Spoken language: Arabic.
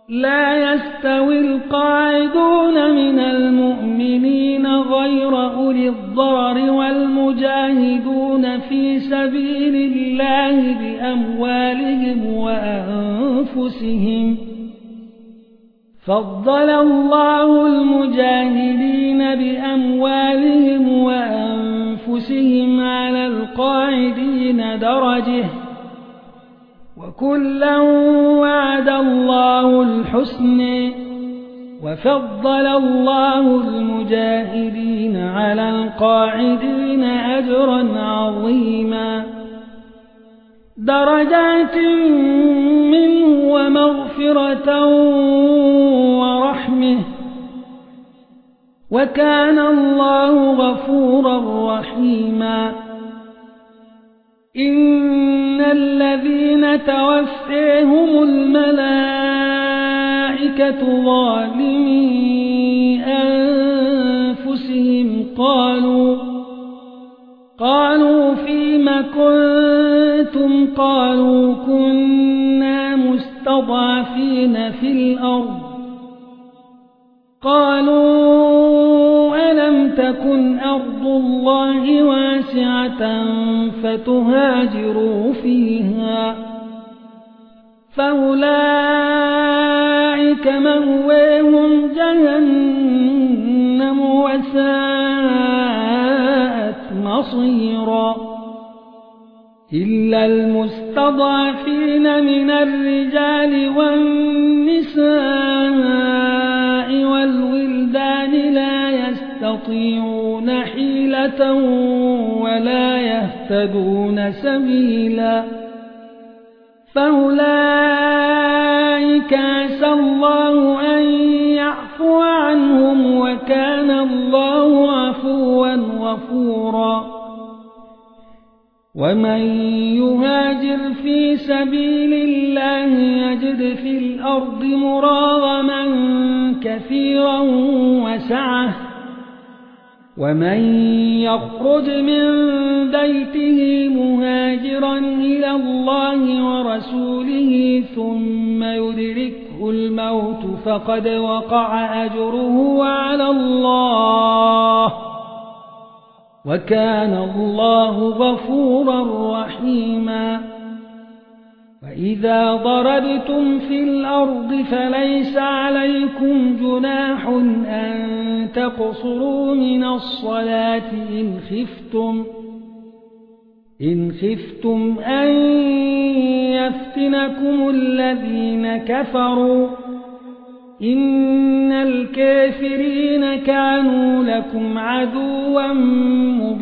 لا يستوي القاعدون من المؤمنين غير أولي الضرر والمجاهدون في سبيل الله بأموالهم وأنفسهم. فضل الله المجاهدين بأموالهم وأنفسهم على القاعدين درجة، وكلا وعد الله الحسن، وفضل الله المجاهدين على القاعدين أجرا عظيما، درجات منه ومغفرة ورحمة، وكان الله غفورا رحيما. إن الذين توفيهم الملائكة ظالمي أنفسهم قالوا فيم كنتم؟ قالوا كنا مستضعفين في الأرض. قالوا ألم تكن أرض الله واسعة فتهاجروا فيها؟ فأولئك مأواهم جهنم وساءت مصيرا. إلا المستضعفين من الرجال والنساء والولدان لا يستطيعون حيلة ولا يهتدون سبيلا، فأولئك عسى الله أن يعفو عنهم، وكان الله عفوا غفورا. ومن يهاجر في سبيل الله يجد في الأرض مراغما كثيرا وسعة، ومن يخرج من بيته مهاجرا إلى الله ورسوله ثم يدركه الموت فقد وقع أجره على الله، وكان الله غفورا رحيما. وإذا ضربتم في الأرض فليس عليكم جناح أن تقصروا من الصلاة إن خفتم أن يفتنكم الذين كفروا، إن الكافرين كانوا لكم عدوا